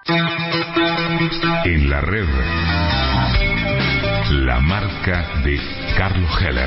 En la red, la marca de Carlos Heller.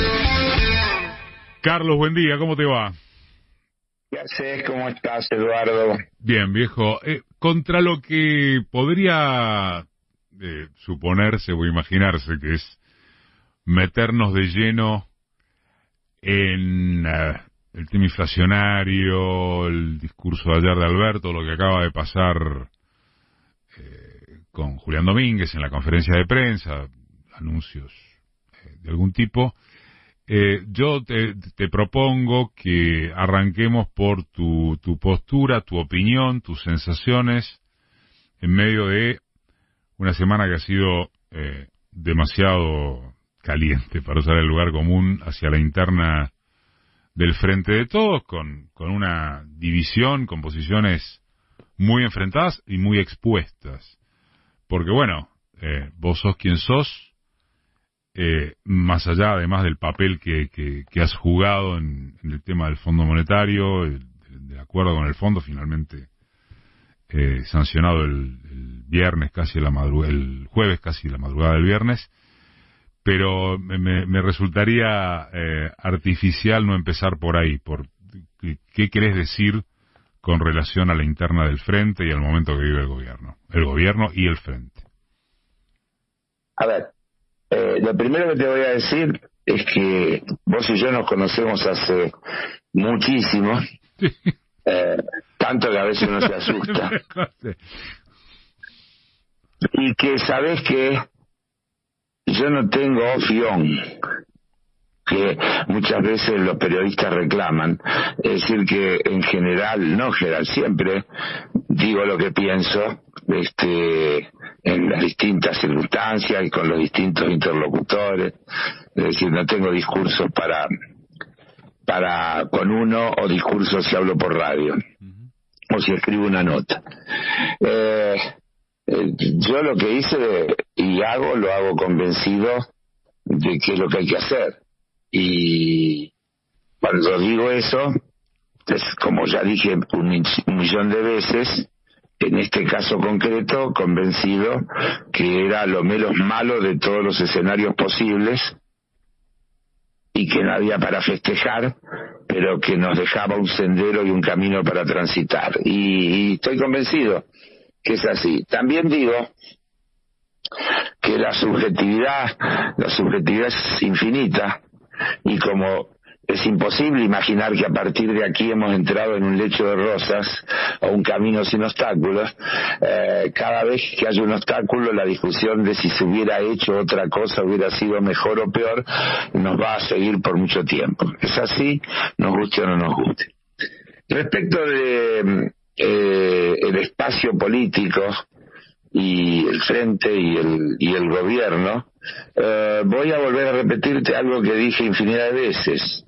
Carlos, buen día, ¿cómo te va? ¿Qué haces? ¿Cómo estás, Eduardo? Bien, viejo. Contra lo que podría suponerse o imaginarse que es meternos de lleno en el tema inflacionario, el discurso de ayer de Alberto, lo que acaba de pasar con Julián Domínguez en la conferencia de prensa, anuncios de algún tipo, yo te propongo que arranquemos por tu postura, tu opinión, tus sensaciones en medio de una semana que ha sido demasiado caliente, para usar el lugar común, hacia la interna del Frente de Todos, con una división, con posiciones muy enfrentadas y muy expuestas. Porque bueno, vos sos quien sos, más allá además del papel que has jugado en el tema del Fondo Monetario, del acuerdo con el Fondo, finalmente sancionado el viernes casi el jueves casi la madrugada del viernes, pero me resultaría artificial no empezar por ahí, por qué querés decir con relación a la interna del Frente y al momento que vive el gobierno y el Frente. A ver, lo primero que te voy a decir es que vos y yo nos conocemos hace muchísimo, Sí. Tanto que a veces uno se asusta, y que sabés que yo no tengo off-y-on, que muchas veces los periodistas reclaman. Es decir, que en general, no general, siempre digo lo que pienso en las distintas circunstancias y con los distintos interlocutores. Es decir, no tengo discursos para con uno, o discursos si hablo por radio o si escribo una nota. Yo lo que hice y lo hago convencido de que es lo que hay que hacer. Y cuando digo eso, es como ya dije un millón de veces, en este caso concreto, convencido que era lo menos malo de todos los escenarios posibles y que no había para festejar, pero que nos dejaba un sendero y un camino para transitar. Y estoy convencido que es así. También digo que la subjetividad es infinita, y como es imposible imaginar que a partir de aquí hemos entrado en un lecho de rosas o un camino sin obstáculos, cada vez que haya un obstáculo, la discusión de si se hubiera hecho otra cosa, hubiera sido mejor o peor, nos va a seguir por mucho tiempo. Es así, nos guste o no nos guste. Respecto de el espacio político y el Frente y el gobierno, voy a volver a repetirte algo que dije infinidad de veces.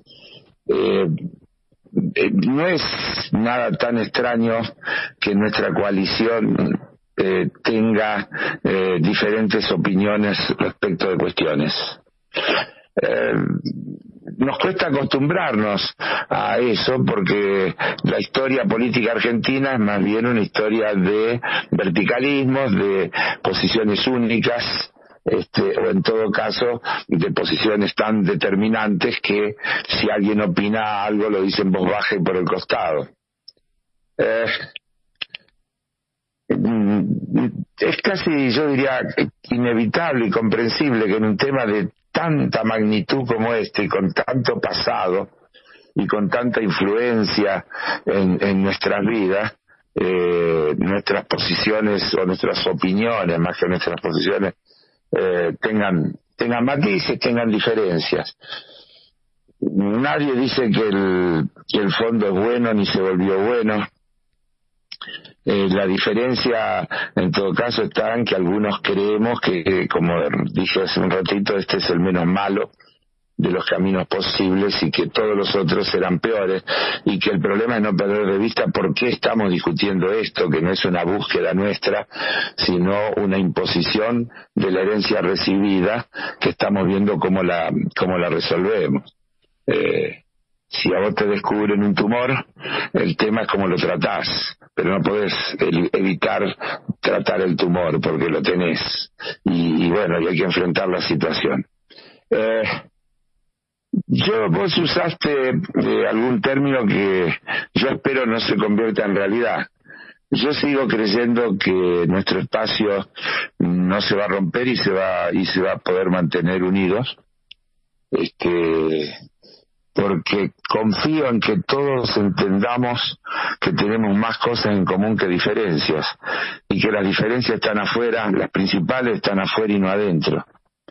No es nada tan extraño que nuestra coalición tenga diferentes opiniones respecto de cuestiones. Nos cuesta acostumbrarnos a eso, porque la historia política argentina es más bien una historia de verticalismos, de posiciones únicas, o en todo caso de posiciones tan determinantes que si alguien opina algo lo dice en voz baja y por el costado. Es casi, yo diría, inevitable y comprensible que en un tema de tanta magnitud como y con tanto pasado y con tanta influencia en nuestras vidas, nuestras posiciones o nuestras opiniones, más que nuestras posiciones, tengan matices, tengan diferencias. Nadie dice que el fondo es bueno ni se volvió bueno. La diferencia en todo caso está en que algunos creemos que, como dije hace un ratito, este es el menos malo de los caminos posibles y que todos los otros serán peores, y que el problema es no perder de vista por qué estamos discutiendo esto, que no es una búsqueda nuestra, sino una imposición de la herencia recibida, que estamos viendo cómo la resolvemos. Si a vos te descubren un tumor, el tema es cómo lo tratás, pero no podés evitar tratar el tumor porque lo tenés. Y bueno, y hay que enfrentar la situación. Vos usaste algún término que yo espero no se convierta en realidad. Yo sigo creyendo que nuestro espacio no se va a romper y se va a poder mantener unidos. Porque confío en que todos entendamos que tenemos más cosas en común que diferencias, y que las diferencias están afuera, las principales están afuera y no adentro.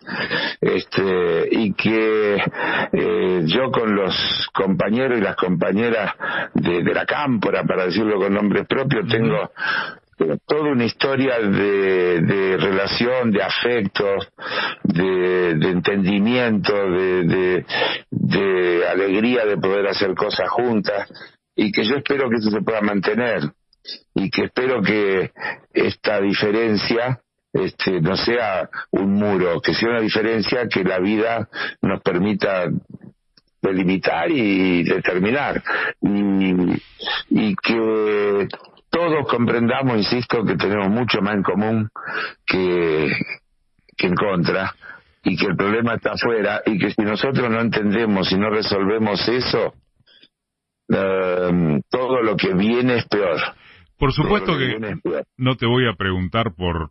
Y que yo con los compañeros y las compañeras de la cámpora, para decirlo con nombres propios, tengo toda una historia de relación, de afectos, de entendimiento, de alegría de poder hacer cosas juntas, y que yo espero que eso se pueda mantener, y que espero que esta diferencia no sea un muro, que sea una diferencia que la vida nos permita delimitar y determinar, y que todos comprendamos, insisto, que tenemos mucho más en común que en contra, y que el problema está afuera, y que si nosotros no entendemos y no resolvemos eso, todo lo que viene es peor. Por supuesto que no te voy a preguntar por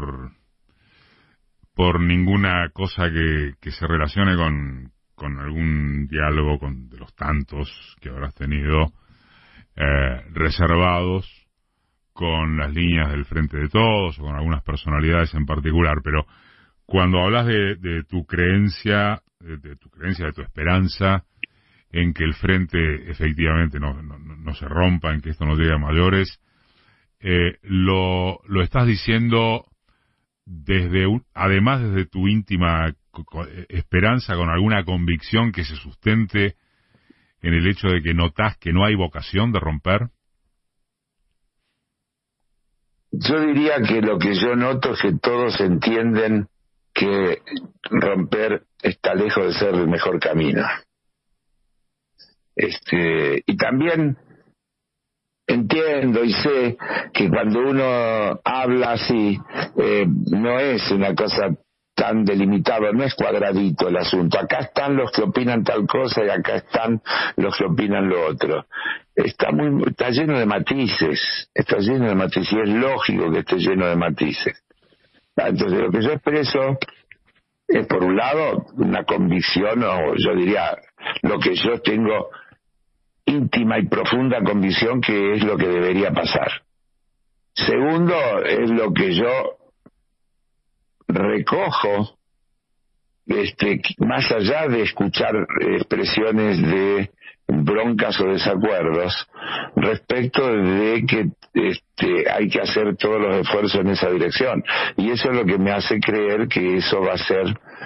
ninguna cosa que se relacione con algún diálogo de los tantos que habrás tenido reservados con las líneas del Frente de Todos o con algunas personalidades en particular, pero cuando hablas de tu creencia, de tu esperanza en que el Frente efectivamente no se rompa, en que esto no llegue a mayores, lo estás diciendo además desde tu íntima esperanza, con alguna convicción que se sustente en el hecho de que notás que no hay vocación de romper. Yo diría que lo que yo noto es que todos entienden que romper está lejos de ser el mejor camino. Y también entiendo y sé que cuando uno habla así, no es una cosa tan delimitado, no es cuadradito el asunto. Acá están los que opinan tal cosa y acá están los que opinan lo otro. Está lleno de matices, y es lógico que esté lleno de matices. Entonces lo que yo expreso es, por un lado, una convicción, o yo diría lo que yo tengo íntima y profunda convicción que es lo que debería pasar. Segundo, es lo que yo recojo, más allá de escuchar expresiones de broncas o desacuerdos, respecto de que hay que hacer todos los esfuerzos en esa dirección, y eso es lo que me hace creer que eso va a ser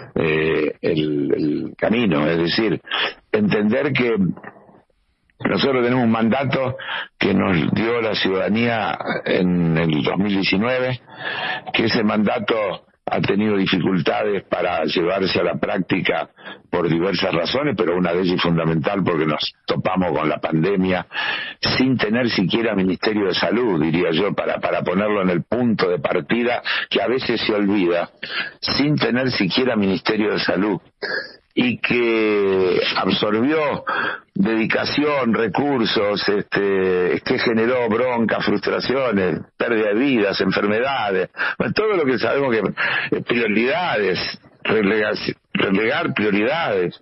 el camino, es decir, entender que nosotros tenemos un mandato que nos dio la ciudadanía en el 2019, que ese mandato ha tenido dificultades para llevarse a la práctica por diversas razones, pero una de ellas fundamental porque nos topamos con la pandemia sin tener siquiera Ministerio de Salud, diría yo, para ponerlo en el punto de partida que a veces se olvida, sin tener siquiera Ministerio de Salud, y que absorbió dedicación, recursos, que generó bronca, frustraciones, pérdida de vidas, enfermedades, todo lo que sabemos que prioridades, relegar prioridades.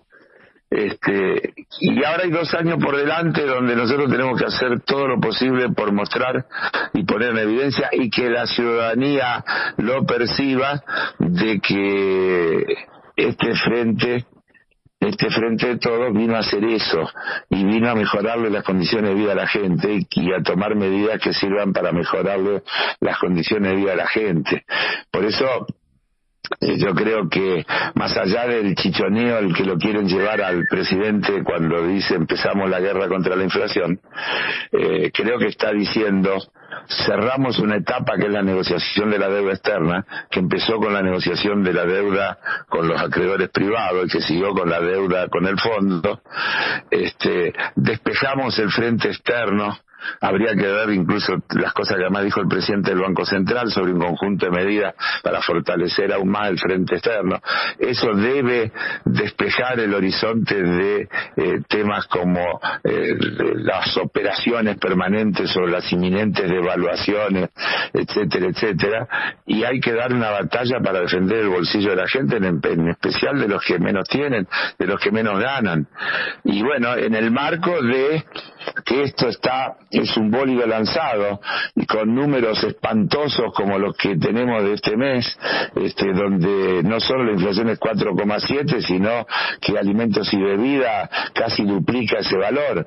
Y ahora hay 2 años por delante donde nosotros tenemos que hacer todo lo posible por mostrar y poner en evidencia, y que la ciudadanía lo perciba, de que este frente de todos vino a hacer eso, y vino a mejorarle las condiciones de vida a la gente, y a tomar medidas que sirvan para mejorarle las condiciones de vida a la gente. Por eso yo creo que, más allá del chichoneo al que lo quieren llevar al presidente cuando dice empezamos la guerra contra la inflación, creo que está diciendo cerramos una etapa que es la negociación de la deuda externa, que empezó con la negociación de la deuda con los acreedores privados y que siguió con la deuda con el fondo. Despejamos el frente externo. Habría que ver incluso las cosas que además dijo el presidente del Banco Central sobre un conjunto de medidas para fortalecer aún más el frente externo. Eso debe despejar el horizonte de temas como las operaciones permanentes sobre las inminentes devaluaciones, etcétera, etcétera. Y hay que dar una batalla para defender el bolsillo de la gente, en especial de los que menos tienen, de los que menos ganan. Y bueno, en el marco de que esto es un bólido lanzado y con números espantosos como los que tenemos de este mes, donde no solo la inflación es 4,7, sino que alimentos y bebida casi duplica ese valor,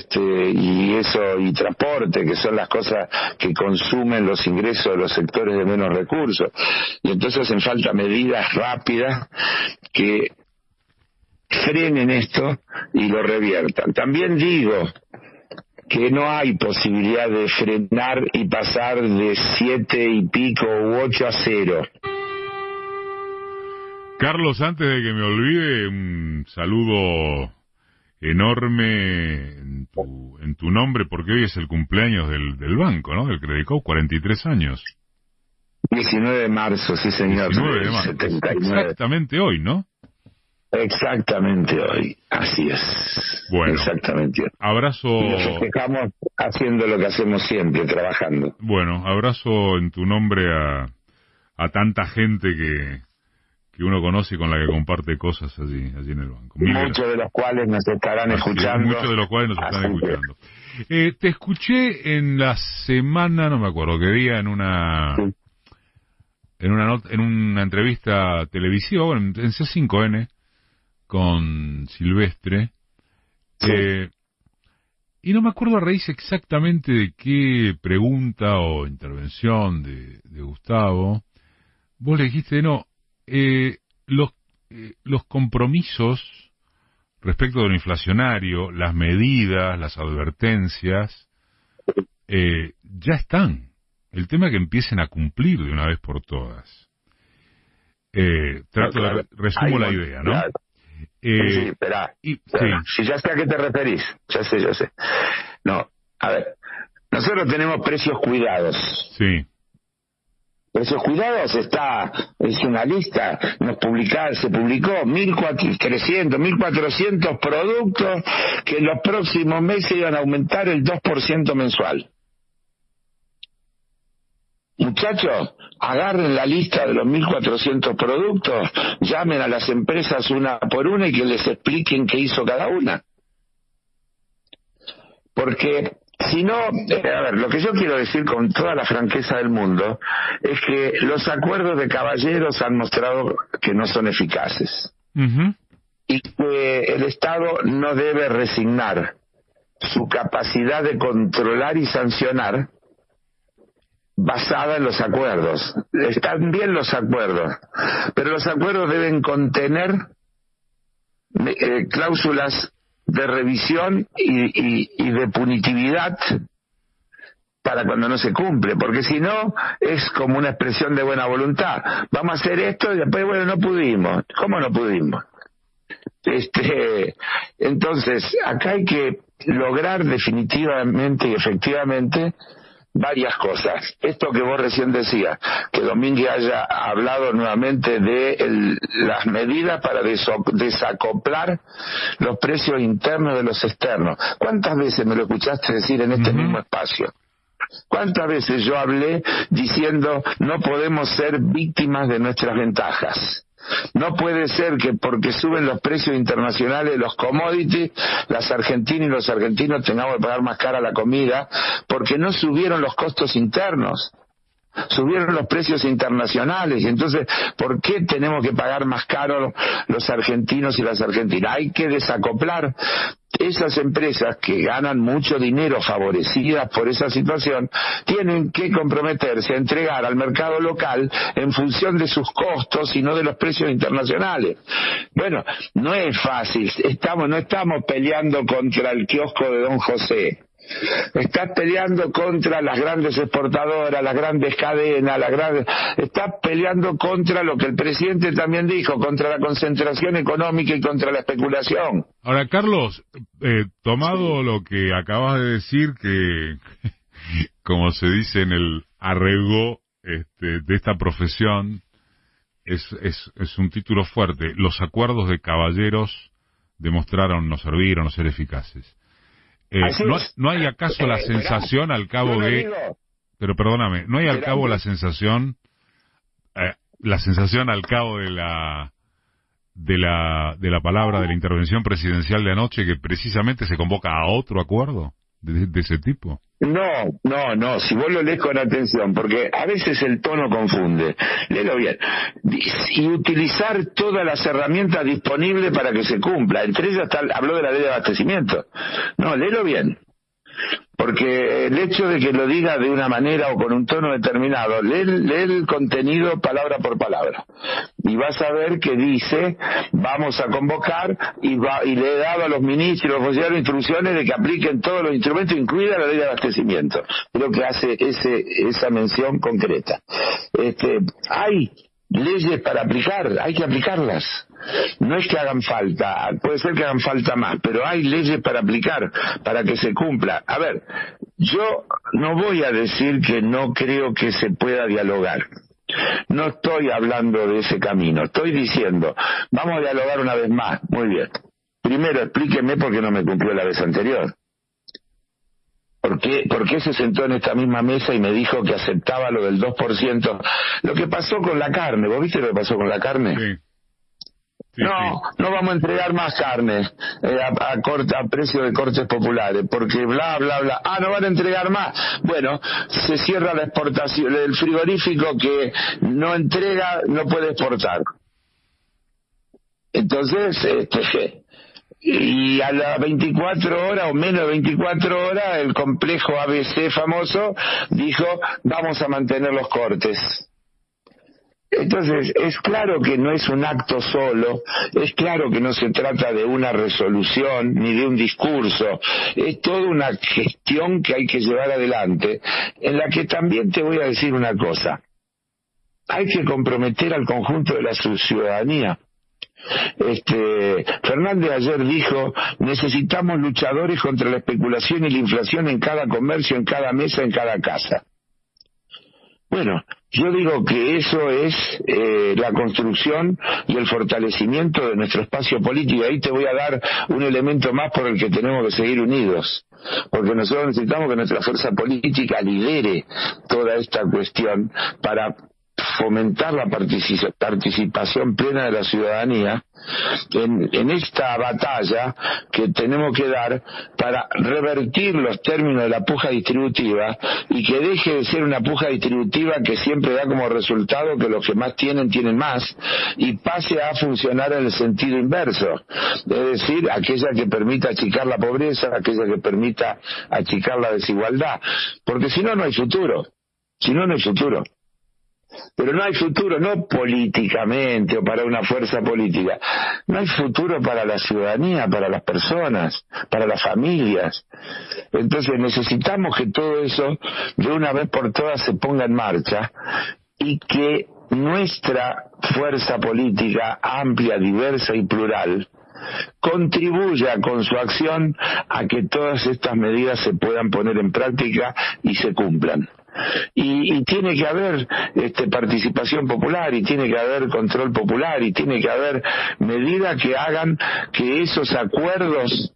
y transporte, que son las cosas que consumen los ingresos de los sectores de menos recursos. Y entonces hacen falta medidas rápidas que frenen esto y lo reviertan. También digo que no hay posibilidad de frenar y pasar de 7 y pico u 8-0. Carlos, antes de que me olvide, un saludo enorme en tu nombre, porque hoy es el cumpleaños del banco, ¿no? Del Credit Code, 43 años. 19 de marzo, sí señor. 19 de marzo. 79. Exactamente hoy, ¿no? Exactamente hoy, así es. Bueno, exactamente hoy. Abrazo. Y nos festejamos haciendo lo que hacemos siempre, trabajando. Bueno, abrazo en tu nombre a tanta gente que uno conoce y con la que comparte cosas allí en el banco. Muchos de los cuales nos estarán escuchando. Muchos de los cuales nos están escuchando. Te escuché en la semana, no me acuerdo qué día, en una entrevista televisiva, bueno, en C5N, con Silvestre, sí. Y no me acuerdo a raíz exactamente de qué pregunta o intervención de Gustavo, vos le dijiste, los compromisos respecto de lo inflacionario, las medidas, las advertencias, ya están. El tema es que empiecen a cumplir de una vez por todas. Resumo la idea, ¿no? Claro. Sí, espera. Sí. Si ya sé a qué te referís, ya sé. No, a ver, nosotros tenemos precios cuidados. Sí. Precios cuidados es una lista, se publicó 1.400 productos que en los próximos meses iban a aumentar el 2% mensual. Muchachos, agarren la lista de los 1.400 productos, llamen a las empresas una por una y que les expliquen qué hizo cada una. Porque si no, a ver, lo que yo quiero decir con toda la franqueza del mundo es que los acuerdos de caballeros han mostrado que no son eficaces. Uh-huh. Y que el Estado no debe resignar su capacidad de controlar y sancionar basada en los acuerdos. Están bien los acuerdos, pero los acuerdos deben contener cláusulas de revisión y de punitividad para cuando no se cumple, porque si no es como una expresión de buena voluntad. Vamos a hacer esto y después, bueno, no pudimos. ¿Cómo no pudimos? Entonces, acá hay que lograr definitivamente y efectivamente varias cosas. Esto que vos recién decías, que Domínguez haya hablado nuevamente de las medidas para desacoplar los precios internos de los externos. ¿Cuántas veces me lo escuchaste decir en este mismo espacio? ¿Cuántas veces yo hablé diciendo no podemos ser víctimas de nuestras ventajas? No puede ser que porque suben los precios internacionales de los commodities, las argentinas y los argentinos tengamos que pagar más cara la comida, porque no subieron los costos internos, subieron los precios internacionales. Y entonces, ¿por qué tenemos que pagar más caro los argentinos y las argentinas? Hay que desacoplar. esas empresas que ganan mucho dinero favorecidas por esa situación tienen que comprometerse a entregar al mercado local en función de sus costos y no de los precios internacionales. Bueno, no es fácil, no estamos peleando contra el kiosco de Don José. Estás peleando contra las grandes exportadoras, las grandes cadenas, estás peleando contra lo que el presidente también dijo, contra la concentración económica y contra la especulación. Ahora, Carlos, tomado lo que acabas de decir, que como se dice en el arreglo de esta profesión, es un título fuerte. Los acuerdos de caballeros demostraron no servir o no ser eficaces. ¿No hay acaso la sensación al cabo de... Pero perdóname, ¿no hay al cabo la sensación al cabo de la palabra de la intervención presidencial de anoche que precisamente se convoca a otro acuerdo de ese tipo? No, si vos lo lees con atención, porque a veces el tono confunde. Léelo bien. Y utilizar todas las herramientas disponibles para que se cumpla. Entre ellas habló de la ley de abastecimiento. No, léelo bien. Porque el hecho de que lo diga de una manera o con un tono determinado, lee el contenido palabra por palabra. Y vas a ver que dice, vamos a convocar, y le he dado a los ministros y los funcionarios instrucciones de que apliquen todos los instrumentos, incluida la ley de abastecimiento. Creo que hace esa mención concreta. Hay leyes para aplicar, hay que aplicarlas. No es que hagan falta, puede ser que hagan falta más, pero hay leyes para aplicar, para que se cumpla. A ver, yo no voy a decir que no creo que se pueda dialogar. No estoy hablando de ese camino, estoy diciendo, vamos a dialogar una vez más. Muy bien. Primero, explíqueme por qué no me cumplió la vez anterior. ¿Por qué se sentó en esta misma mesa y me dijo que aceptaba lo del 2%? Lo que pasó con la carne, ¿vos viste lo que pasó con la carne? Sí. No vamos a entregar más carne a precio de cortes populares, porque bla, bla, bla. No van a entregar más. Bueno, se cierra la exportación. El frigorífico que no entrega no puede exportar. Entonces, y a las 24 horas o menos de 24 horas, el complejo ABC famoso dijo, vamos a mantener los cortes. Entonces, es claro que no es un acto solo, es claro que no se trata de una resolución ni de un discurso, es toda una gestión que hay que llevar adelante, en la que también te voy a decir una cosa, hay que comprometer al conjunto de la ciudadanía. Fernández ayer dijo, necesitamos luchadores contra la especulación y la inflación en cada comercio, en cada mesa, en cada casa. Bueno, yo digo que eso es la construcción y el fortalecimiento de nuestro espacio político. Ahí te voy a dar un elemento más por el que tenemos que seguir unidos, porque nosotros necesitamos que nuestra fuerza política lidere toda esta cuestión para fomentar la participación plena de la ciudadanía en esta batalla que tenemos que dar para revertir los términos de la puja distributiva y que deje de ser una puja distributiva que siempre da como resultado que los que más tienen más y pase a funcionar en el sentido inverso, es decir, aquella que permita achicar la pobreza, aquella que permita achicar la desigualdad, porque si no, no hay futuro. Pero no hay futuro, no políticamente o para una fuerza política, no hay futuro para la ciudadanía, para las personas, para las familias. Entonces necesitamos que todo eso de una vez por todas se ponga en marcha y que nuestra fuerza política amplia, diversa y plural contribuya con su acción a que todas estas medidas se puedan poner en práctica y se cumplan. Y tiene que haber participación popular, y tiene que haber control popular, y tiene que haber medidas que hagan que esos acuerdos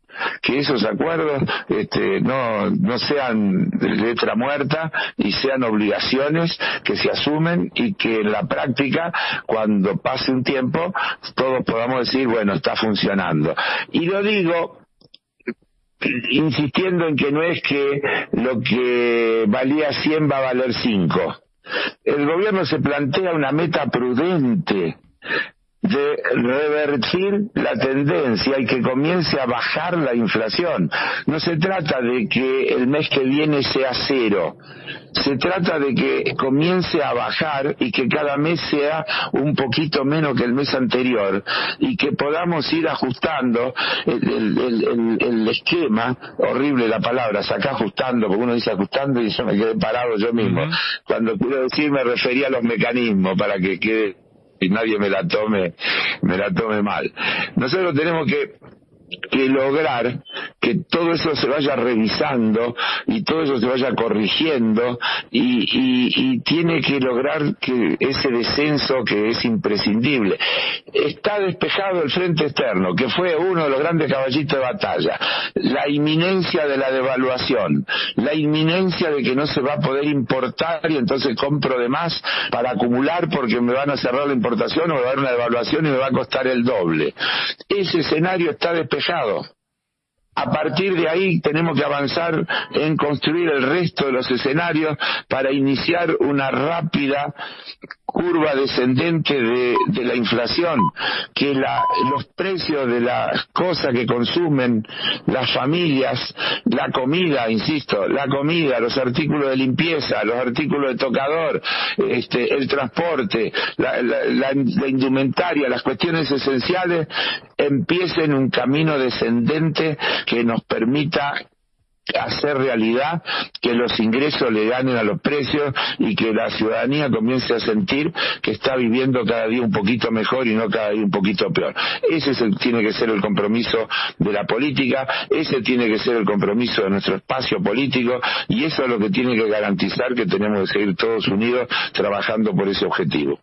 no sean letra muerta y sean obligaciones que se asumen y que en la práctica, cuando pase un tiempo, todos podamos decir, bueno, está funcionando. Y lo digo insistiendo en que no es que lo que valía 100 va a valer 5. El gobierno se plantea una meta prudente de revertir la tendencia y que comience a bajar la inflación. No se trata de que el mes que viene sea cero, se trata de que comience a bajar y que cada mes sea un poquito menos que el mes anterior y que podamos ir ajustando el esquema. Horrible la palabra, saca ajustando, porque uno dice ajustando y yo me quedé parado yo mismo. Cuando quiero decir me refería a los mecanismos para que quede y nadie me la tome mal. Nosotros tenemos que lograr que todo eso se vaya revisando y todo eso se vaya corrigiendo y tiene que lograr que ese descenso que es imprescindible. Está despejado el frente externo, que fue uno de los grandes caballitos de batalla, la inminencia de la devaluación, la inminencia de que no se va a poder importar y entonces compro de más para acumular porque me van a cerrar la importación o me va a dar una devaluación y me va a costar el doble. Ese escenario está despejado. A partir de ahí tenemos que avanzar en construir el resto de los escenarios para iniciar una rápida curva descendente de la inflación, que los precios de las cosas que consumen las familias, la comida, insisto, la comida, los artículos de limpieza, los artículos de tocador, el transporte, la indumentaria, las cuestiones esenciales, empiecen un camino descendente que nos permita hacer realidad que los ingresos le ganen a los precios y que la ciudadanía comience a sentir que está viviendo cada día un poquito mejor y no cada día un poquito peor. Ese tiene que ser el compromiso de la política, ese tiene que ser el compromiso de nuestro espacio político y eso es lo que tiene que garantizar que tenemos que seguir todos unidos trabajando por ese objetivo.